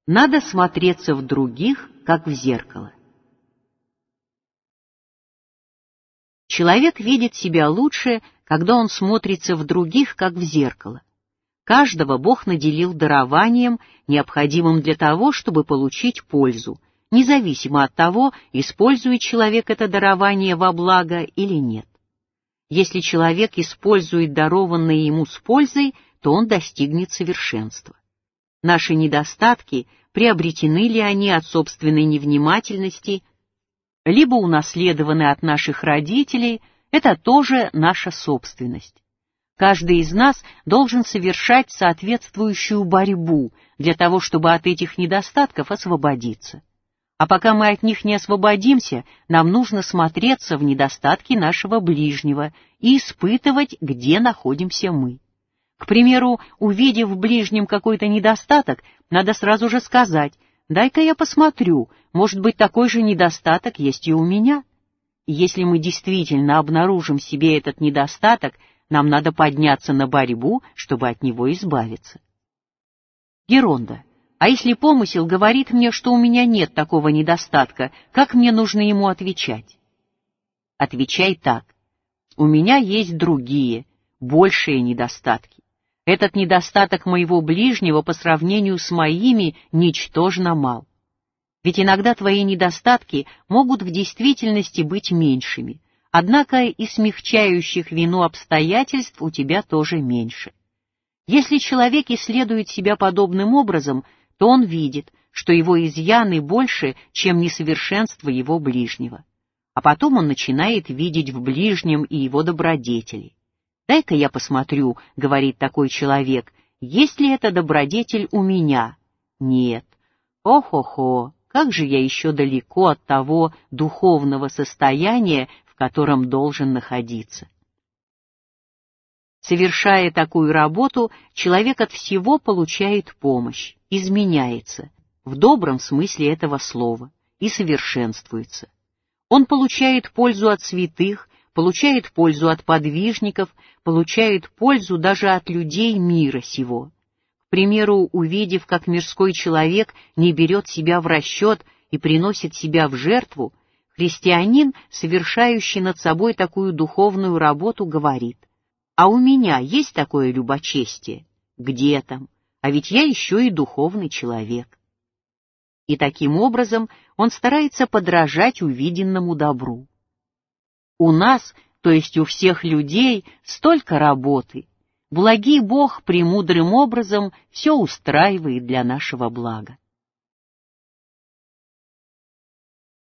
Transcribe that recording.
Надо смотреться в других, как в зеркало. Человек видит себя лучше, когда он смотрится в других, как в зеркало. Каждого Бог наделил дарованием, необходимым для того, чтобы получить пользу, независимо от того, использует человек это дарование во благо или нет. Если человек использует дарованное ему с пользой, то он достигнет совершенства. Наши недостатки, приобретены ли они от собственной невнимательности, либо унаследованы от наших родителей, это тоже наша собственность. Каждый из нас должен совершать соответствующую борьбу для того, чтобы от этих недостатков освободиться. А пока мы от них не освободимся, нам нужно смотреться в недостатки нашего ближнего и испытывать, где находимся мы. К примеру, увидев в ближнем какой-то недостаток, надо сразу же сказать: «Дай-ка я посмотрю, может быть, такой же недостаток есть и у меня». И если мы действительно обнаружим в себе этот недостаток, нам надо подняться на борьбу, чтобы от него избавиться. Геронда: а если помысел говорит мне, что у меня нет такого недостатка, как мне нужно ему отвечать? Отвечай так: у меня есть другие, большие недостатки. Этот недостаток моего ближнего по сравнению с моими ничтожно мал. Ведь иногда твои недостатки могут в действительности быть меньшими, однако и смягчающих вину обстоятельств у тебя тоже меньше. Если человек исследует себя подобным образом, то он видит, что его изъяны больше, чем несовершенство его ближнего. А потом он начинает видеть в ближнем и его добродетели. «Дай-ка я посмотрю», — говорит такой человек, — «есть ли эта добродетель у меня?» Нет. Ох-охо, как же я еще далеко от того духовного состояния, в котором должен находиться. Совершая такую работу, человек от всего получает помощь, изменяется, в добром смысле этого слова, и совершенствуется. Он получает пользу от святых, получает пользу от подвижников, получает пользу даже от людей мира сего. К примеру, увидев, как мирской человек не берет себя в расчет и приносит себя в жертву, христианин, совершающий над собой такую духовную работу, говорит: «А у меня есть такое любочестие? Где там? А ведь я еще и духовный человек». И таким образом он старается подражать увиденному добру. У нас, то есть у всех людей, столько работы. Благий Бог премудрым образом все устраивает для нашего блага.